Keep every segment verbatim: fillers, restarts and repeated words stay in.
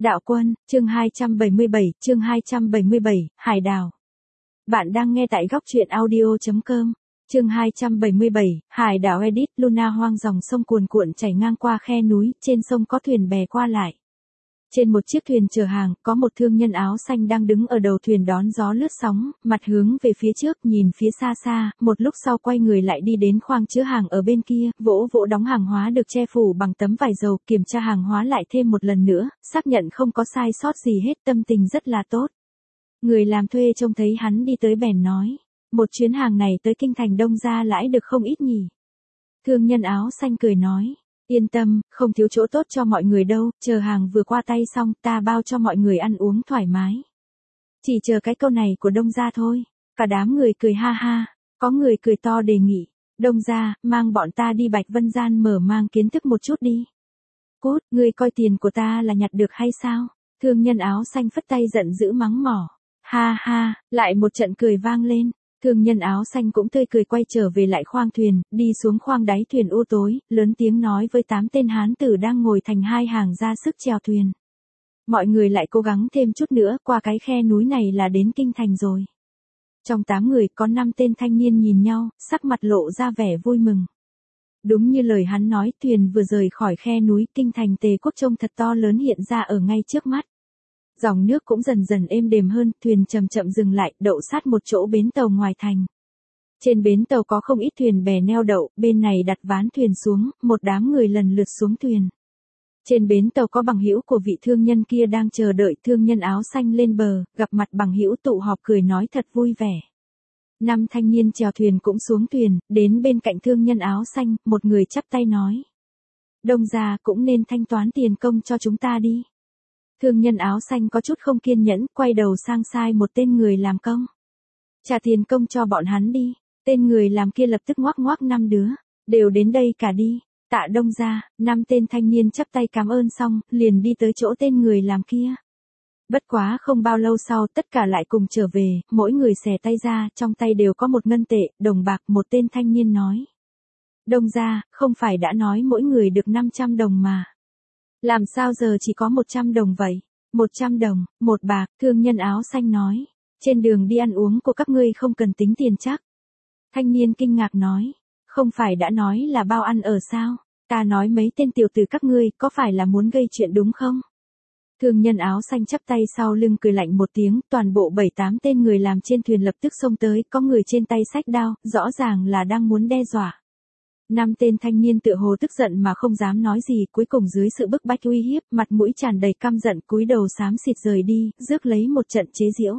Đạo quân, chương hai trăm bảy mươi bảy, chương hai trăm bảy mươi bảy, Hải đảo. Bạn đang nghe tại góc truyện audio chấm com. Chương hai trăm bảy mươi bảy, Hải đảo edit. Luna hoang dòng sông cuồn cuộn chảy ngang qua khe núi, trên sông có thuyền bè qua lại. Trên một chiếc thuyền chở hàng, có một thương nhân áo xanh đang đứng ở đầu thuyền đón gió lướt sóng, mặt hướng về phía trước, nhìn phía xa xa, một lúc sau quay người lại đi đến khoang chứa hàng ở bên kia, vỗ vỗ đóng hàng hóa được che phủ bằng tấm vải dầu, kiểm tra hàng hóa lại thêm một lần nữa, xác nhận không có sai sót gì hết, tâm tình rất là tốt. Người làm thuê trông thấy hắn đi tới bèn nói, một chuyến hàng này tới kinh thành Đông Gia lãi được không ít nhỉ. Thương nhân áo xanh cười nói, yên tâm, không thiếu chỗ tốt cho mọi người đâu, chờ hàng vừa qua tay xong, ta bao cho mọi người ăn uống thoải mái. Chỉ chờ cái câu này của Đông Gia thôi. Cả đám người cười ha ha, có người cười to đề nghị, Đông Gia, mang bọn ta đi Bạch Vân Gian mở mang kiến thức một chút đi. Cút, ngươi coi tiền của ta là nhặt được hay sao? Thương nhân áo xanh phất tay giận dữ mắng mỏ. Ha ha, lại một trận cười vang lên. Thương nhân áo xanh cũng tươi cười quay trở về lại khoang thuyền, đi xuống khoang đáy thuyền u tối, lớn tiếng nói với tám tên hán tử đang ngồi thành hai hàng ra sức chèo thuyền. Mọi người lại cố gắng thêm chút nữa, qua cái khe núi này là đến kinh thành rồi. Trong tám người có năm tên thanh niên nhìn nhau, sắc mặt lộ ra vẻ vui mừng. Đúng như lời hắn nói, thuyền vừa rời khỏi khe núi, kinh thành Tề Quốc trông thật to lớn hiện ra ở ngay trước mắt. Dòng nước cũng dần dần êm đềm hơn, thuyền chậm chậm dừng lại, đậu sát một chỗ bến tàu ngoài thành. Trên bến tàu có không ít thuyền bè neo đậu, bên này đặt ván thuyền xuống, một đám người lần lượt xuống thuyền. Trên bến tàu có bằng hữu của vị thương nhân kia đang chờ đợi, thương nhân áo xanh lên bờ, gặp mặt bằng hữu tụ họp cười nói thật vui vẻ. Năm thanh niên chèo thuyền cũng xuống thuyền, đến bên cạnh thương nhân áo xanh, một người chắp tay nói. Đông Gia cũng nên thanh toán tiền công cho chúng ta đi. Thương nhân áo xanh có chút không kiên nhẫn, quay đầu sang sai một tên người làm công. Trả tiền công cho bọn hắn đi. Tên người làm kia lập tức ngoác ngoác năm đứa. Đều đến đây cả đi. Tạ Đông Gia, năm tên thanh niên chắp tay cảm ơn xong, liền đi tới chỗ tên người làm kia. Bất quá không bao lâu sau, tất cả lại cùng trở về, mỗi người xẻ tay ra, trong tay đều có một ngân tệ, đồng bạc, một tên thanh niên nói. Đông Gia, không phải đã nói mỗi người được năm trăm đồng mà. Làm sao giờ chỉ có một trăm đồng vậy? một trăm đồng, một bạc, thương nhân áo xanh nói. Trên đường đi ăn uống của các ngươi không cần tính tiền chắc. Thanh niên kinh ngạc nói. Không phải đã nói là bao ăn ở sao? Ta nói mấy tên tiểu tử các ngươi có phải là muốn gây chuyện đúng không? Thương nhân áo xanh chắp tay sau lưng cười lạnh một tiếng, toàn bộ bảy tám tên người làm trên thuyền lập tức xông tới, có người trên tay xách đao, rõ ràng là đang muốn đe dọa. Năm tên thanh niên tựa hồ tức giận mà không dám nói gì, cuối cùng dưới sự bức bách uy hiếp, mặt mũi tràn đầy căm giận, cúi đầu xám xịt rời đi, rước lấy một trận chế giễu.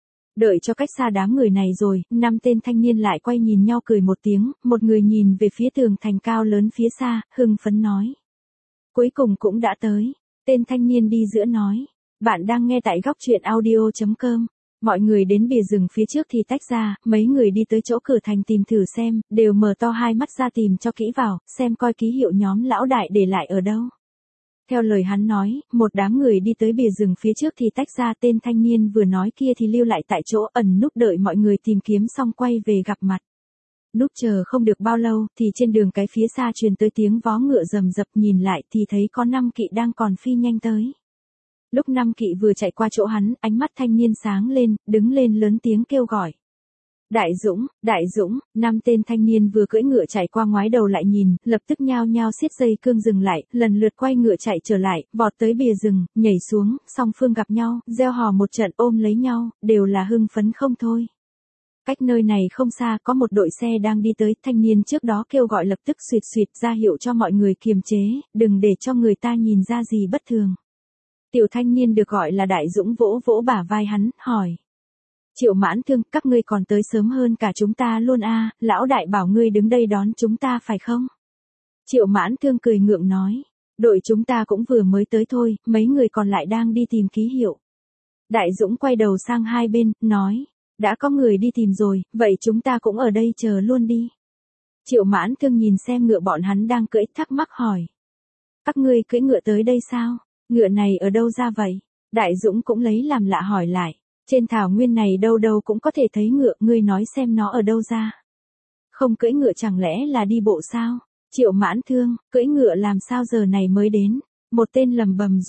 Đợi cho cách xa đám người này rồi, năm tên thanh niên lại quay nhìn nhau cười một tiếng, một người nhìn về phía tường thành cao lớn phía xa, hưng phấn nói. Cuối cùng cũng đã tới. Tên thanh niên đi giữa nói. Bạn đang nghe tại góc truyện audio chấm com. Mọi người đến bìa rừng phía trước thì tách ra, mấy người đi tới chỗ cửa thành tìm thử xem, đều mở to hai mắt ra tìm cho kỹ vào, xem coi ký hiệu nhóm lão đại để lại ở đâu. Theo lời hắn nói, một đám người đi tới bìa rừng phía trước thì tách ra, tên thanh niên vừa nói kia thì lưu lại tại chỗ ẩn núp đợi mọi người tìm kiếm xong quay về gặp mặt. Núp chờ không được bao lâu, thì trên đường cái phía xa truyền tới tiếng vó ngựa rầm rập, nhìn lại thì thấy có năm kỵ đang còn phi nhanh tới. Lúc năm kỵ vừa chạy qua chỗ hắn, ánh mắt thanh niên sáng lên, đứng lên lớn tiếng kêu gọi. Đại Dũng, Đại Dũng, năm tên thanh niên vừa cưỡi ngựa chạy qua ngoái đầu lại nhìn, lập tức nhao nhao siết dây cương dừng lại, lần lượt quay ngựa chạy trở lại, vọt tới bìa rừng, nhảy xuống, song phương gặp nhau, reo hò một trận ôm lấy nhau, đều là hưng phấn không thôi. Cách nơi này không xa có một đội xe đang đi tới, thanh niên trước đó kêu gọi lập tức xuyệt xuyệt ra hiệu cho mọi người kiềm chế, đừng để cho người ta nhìn ra gì bất thường. Tiểu thanh niên được gọi là Đại Dũng vỗ vỗ bả vai hắn, hỏi. Triệu Mãn Thương, các ngươi còn tới sớm hơn cả chúng ta luôn a, à, lão đại bảo ngươi đứng đây đón chúng ta phải không? Triệu Mãn Thương cười ngượng nói. Đội chúng ta cũng vừa mới tới thôi, mấy người còn lại đang đi tìm ký hiệu. Đại Dũng quay đầu sang hai bên, nói. Đã có người đi tìm rồi, vậy chúng ta cũng ở đây chờ luôn đi. Triệu Mãn Thương nhìn xem ngựa bọn hắn đang cưỡi, thắc mắc hỏi. Các ngươi cưỡi ngựa tới đây sao? Ngựa này ở đâu ra vậy? Đại Dũng cũng lấy làm lạ hỏi lại. Trên thảo nguyên này đâu đâu cũng có thể thấy ngựa, ngươi nói xem nó ở đâu ra. Không cưỡi ngựa chẳng lẽ là đi bộ sao? Triệu Mãn Thương, cưỡi ngựa làm sao giờ này mới đến? Một tên lầm bầm rùa.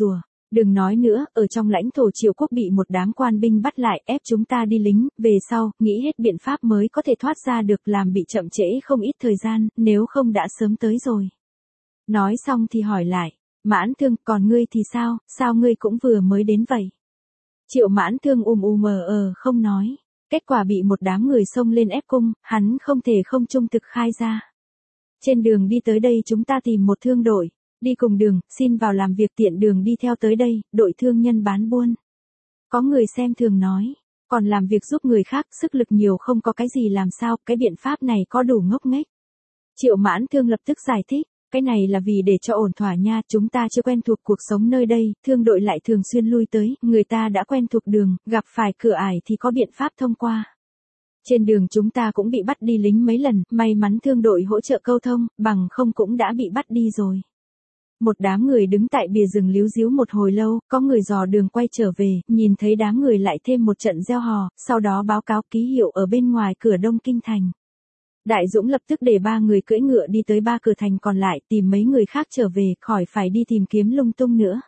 Đừng nói nữa, ở trong lãnh thổ Triệu quốc bị một đám quan binh bắt lại ép chúng ta đi lính, về sau, nghĩ hết biện pháp mới có thể thoát ra được làm bị chậm trễ không ít thời gian, nếu không đã sớm tới rồi. Nói xong thì hỏi lại, Mãn Thương, còn ngươi thì sao, sao ngươi cũng vừa mới đến vậy? Triệu Mãn Thương ùm ù mờ ờ không nói, kết quả bị một đám người xông lên ép cung, hắn không thể không trung thực khai ra. Trên đường đi tới đây chúng ta tìm một thương đội, đi cùng đường, xin vào làm việc tiện đường đi theo tới đây, đội thương nhân bán buôn. Có người xem thường nói, còn làm việc giúp người khác, sức lực nhiều không có cái gì làm sao, cái biện pháp này có đủ ngốc nghếch. Triệu Mãn Thương lập tức giải thích, cái này là vì để cho ổn thỏa nha, chúng ta chưa quen thuộc cuộc sống nơi đây, thương đội lại thường xuyên lui tới, người ta đã quen thuộc đường, gặp phải cửa ải thì có biện pháp thông qua. Trên đường chúng ta cũng bị bắt đi lính mấy lần, may mắn thương đội hỗ trợ câu thông, bằng không cũng đã bị bắt đi rồi. Một đám người đứng tại bìa rừng líu díu một hồi lâu, có người dò đường quay trở về, nhìn thấy đám người lại thêm một trận reo hò, sau đó báo cáo ký hiệu ở bên ngoài cửa Đông Kinh thành. Đại Dũng lập tức để ba người cưỡi ngựa đi tới ba cửa thành còn lại tìm mấy người khác trở về, khỏi phải đi tìm kiếm lung tung nữa.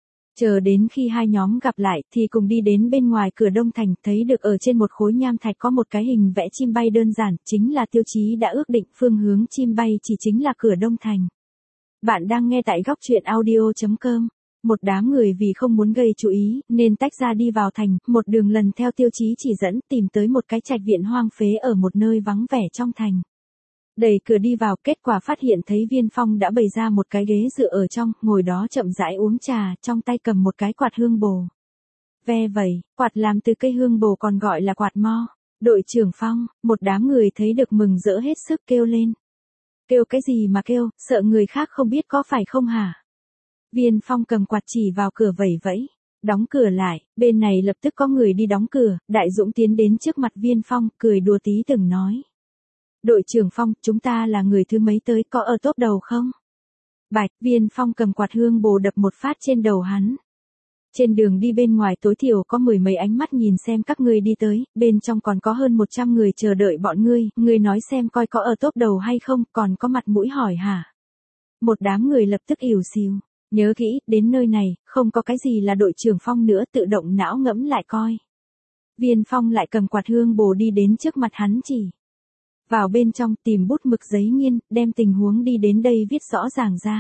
Chờ đến khi hai nhóm gặp lại thì cùng đi đến bên ngoài cửa Đông thành, thấy được ở trên một khối nham thạch có một cái hình vẽ chim bay đơn giản, chính là tiêu chí đã ước định, phương hướng chim bay chỉ chính là cửa Đông thành. Bạn đang nghe tại góc truyện audio chấm com. Một đám người vì không muốn gây chú ý, nên tách ra đi vào thành, một đường lần theo tiêu chí chỉ dẫn, tìm tới một cái trạch viện hoang phế ở một nơi vắng vẻ trong thành. Đẩy cửa đi vào, kết quả phát hiện thấy Viên Phong đã bày ra một cái ghế dựa ở trong, ngồi đó chậm rãi uống trà, trong tay cầm một cái quạt hương bồ. Ve vẩy, quạt làm từ cây hương bồ còn gọi là quạt mo. Đội trưởng Phong, một đám người thấy được mừng rỡ hết sức kêu lên. Kêu cái gì mà kêu, sợ người khác không biết có phải không hả? Viên Phong cầm quạt chỉ vào cửa vẩy vẫy, đóng cửa lại, bên này lập tức có người đi đóng cửa, Đại Dũng tiến đến trước mặt Viên Phong, cười đùa tí từng nói. Đội trưởng Phong, chúng ta là người thứ mấy tới, có ở top đầu không? Bạch, Viên Phong cầm quạt hương bồ đập một phát trên đầu hắn. Trên đường đi bên ngoài tối thiểu có mười mấy ánh mắt nhìn xem các ngươi đi tới, bên trong còn có hơn một trăm người chờ đợi bọn ngươi, ngươi nói xem coi có ở top đầu hay không, còn có mặt mũi hỏi hả? Một đám người lập tức ỉu xìu, nhớ kỹ, đến nơi này, không có cái gì là đội trưởng Phong nữa, tự động não ngẫm lại coi. Viên Phong lại cầm quạt hương bồ đi đến trước mặt hắn chỉ. Vào bên trong tìm bút mực giấy nghiên, đem tình huống đi đến đây viết rõ ràng ra.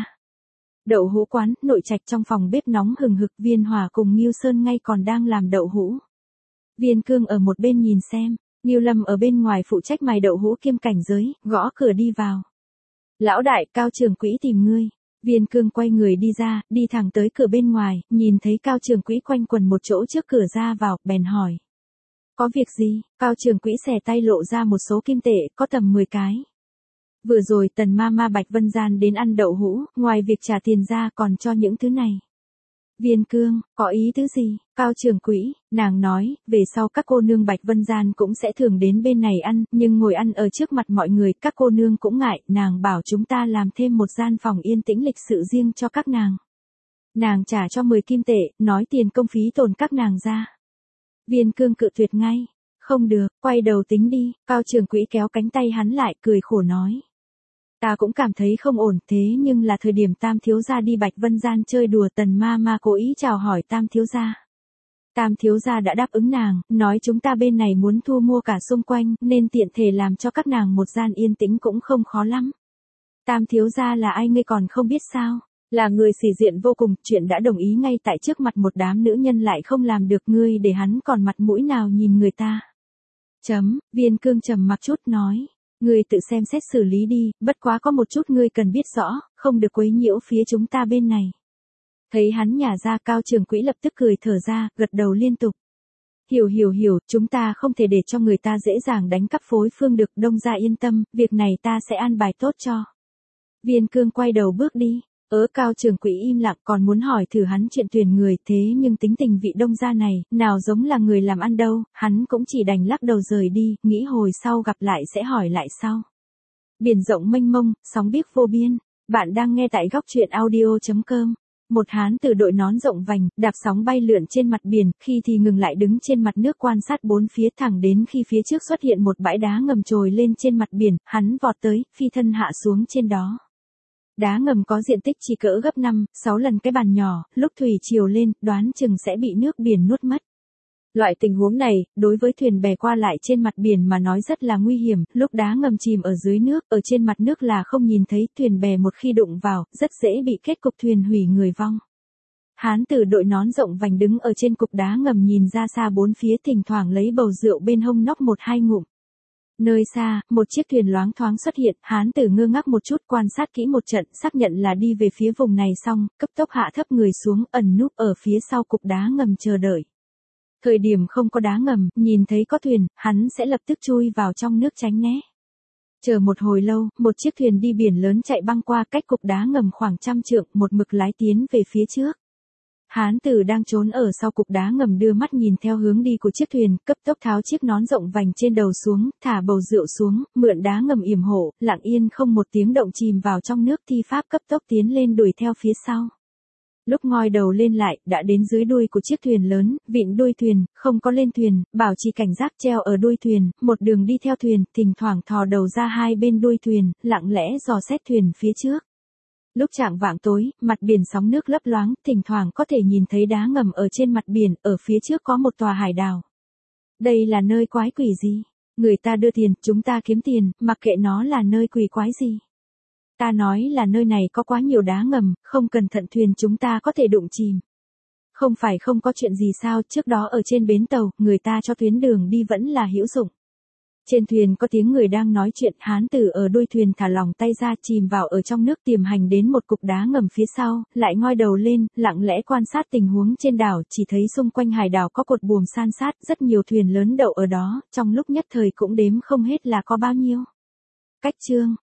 Đậu hũ quán, nội trạch trong phòng bếp nóng hừng hực, Viên Hòa cùng Ngưu Sơn ngay còn đang làm đậu hũ. Viên Cương ở một bên nhìn xem, Ngưu Lâm ở bên ngoài phụ trách mài đậu hũ kiêm cảnh giới, gõ cửa đi vào. Lão đại, Cao trưởng quỹ tìm ngươi. Viên Cương quay người đi ra, đi thẳng tới cửa bên ngoài, nhìn thấy Cao trưởng quỹ quanh quần một chỗ trước cửa ra vào, bèn hỏi. Có việc gì? Cao trưởng quỹ xẻ tay lộ ra một số kim tệ, có tầm mười cái. Vừa rồi Tần ma ma Bạch Vân Gian đến ăn đậu hũ, ngoài việc trả tiền ra còn cho những thứ này. Viên Cương, có ý tứ gì? Cao trưởng quỹ, nàng nói, về sau các cô nương Bạch Vân Gian cũng sẽ thường đến bên này ăn, nhưng ngồi ăn ở trước mặt mọi người, các cô nương cũng ngại, nàng bảo chúng ta làm thêm một gian phòng yên tĩnh lịch sự riêng cho các nàng. Nàng trả cho mười kim tệ, nói tiền công phí tồn các nàng ra. Viên Cương cự tuyệt ngay. Không được, quay đầu tính đi, Cao trưởng quỹ kéo cánh tay hắn lại, cười khổ nói. Ta cũng cảm thấy không ổn, thế nhưng là thời điểm Tam thiếu gia đi Bạch Vân Gian chơi đùa, Tần ma ma cố ý chào hỏi Tam thiếu gia. Tam thiếu gia đã đáp ứng nàng, nói chúng ta bên này muốn thu mua cả xung quanh, nên tiện thể làm cho các nàng một gian yên tĩnh cũng không khó lắm. Tam thiếu gia là ai ngươi còn không biết sao? Là người sĩ diện vô cùng, chuyện đã đồng ý ngay tại trước mặt một đám nữ nhân lại không làm được, ngươi để hắn còn mặt mũi nào nhìn người ta. Chấm, Viên Cương trầm mặc chút nói. Ngươi tự xem xét xử lý đi, bất quá có một chút ngươi cần biết rõ, không được quấy nhiễu phía chúng ta bên này. Thấy hắn nhả ra, Cao trưởng quỹ lập tức cười thở ra, gật đầu liên tục. Hiểu hiểu hiểu, chúng ta không thể để cho người ta dễ dàng đánh cắp phối phương được, Đông gia yên tâm, việc này ta sẽ an bài tốt cho. Viên Cương quay đầu bước đi. Ớ Cao trưởng quỹ im lặng, còn muốn hỏi thử hắn chuyện tuyển người, thế nhưng tính tình vị Đông gia này, nào giống là người làm ăn đâu, hắn cũng chỉ đành lắc đầu rời đi, nghĩ hồi sau gặp lại sẽ hỏi lại sau. Biển rộng mênh mông, sóng biếc vô biên, bạn đang nghe tại góc truyện audio chấm com. Một hán tử đội nón rộng vành, đạp sóng bay lượn trên mặt biển, khi thì ngừng lại đứng trên mặt nước quan sát bốn phía, thẳng đến khi phía trước xuất hiện một bãi đá ngầm trồi lên trên mặt biển, hắn vọt tới, phi thân hạ xuống trên đó. Đá ngầm có diện tích chỉ cỡ gấp năm, sáu lần cái bàn nhỏ, lúc thủy triều lên, đoán chừng sẽ bị nước biển nuốt mất. Loại tình huống này, đối với thuyền bè qua lại trên mặt biển mà nói rất là nguy hiểm, lúc đá ngầm chìm ở dưới nước, ở trên mặt nước là không nhìn thấy, thuyền bè một khi đụng vào, rất dễ bị kết cục thuyền hủy người vong. Hán tử đội nón rộng vành đứng ở trên cục đá ngầm nhìn ra xa bốn phía, thỉnh thoảng lấy bầu rượu bên hông nóc một hai ngụm. Nơi xa, một chiếc thuyền loáng thoáng xuất hiện, hán tử ngơ ngác một chút quan sát kỹ một trận, xác nhận là đi về phía vùng này xong, cấp tốc hạ thấp người xuống, ẩn núp ở phía sau cục đá ngầm chờ đợi. Thời điểm không có đá ngầm, nhìn thấy có thuyền, hắn sẽ lập tức chui vào trong nước tránh né. Chờ một hồi lâu, một chiếc thuyền đi biển lớn chạy băng qua cách cục đá ngầm khoảng trăm trượng, một mực lái tiến về phía trước. Hán tử đang trốn ở sau cục đá ngầm đưa mắt nhìn theo hướng đi của chiếc thuyền, cấp tốc tháo chiếc nón rộng vành trên đầu xuống, thả bầu rượu xuống, mượn đá ngầm yểm hộ, lặng yên không một tiếng động chìm vào trong nước, thi pháp cấp tốc tiến lên đuổi theo phía sau. Lúc ngoi đầu lên lại, đã đến dưới đuôi của chiếc thuyền lớn, vịn đuôi thuyền, không có lên thuyền, bảo trì cảnh giác treo ở đuôi thuyền, một đường đi theo thuyền, thỉnh thoảng thò đầu ra hai bên đuôi thuyền, lặng lẽ dò xét thuyền phía trước. Lúc chạng vạng tối, mặt biển sóng nước lấp loáng, thỉnh thoảng có thể nhìn thấy đá ngầm ở trên mặt biển, ở phía trước có một tòa hải đảo. Đây là nơi quái quỷ gì? Người ta đưa tiền, chúng ta kiếm tiền, mặc kệ nó là nơi quỷ quái gì. Ta nói là nơi này có quá nhiều đá ngầm, không cẩn thận thuyền chúng ta có thể đụng chìm. Không phải không có chuyện gì sao, trước đó ở trên bến tàu, người ta cho tuyến đường đi vẫn là hữu dụng. Trên thuyền có tiếng người đang nói chuyện, hán tử ở đuôi thuyền thả lỏng tay ra chìm vào ở trong nước tiềm hành đến một cục đá ngầm phía sau, lại ngoi đầu lên, lặng lẽ quan sát tình huống trên đảo, chỉ thấy xung quanh hải đảo có cột buồm san sát, rất nhiều thuyền lớn đậu ở đó, trong lúc nhất thời cũng đếm không hết là có bao nhiêu. Cách chương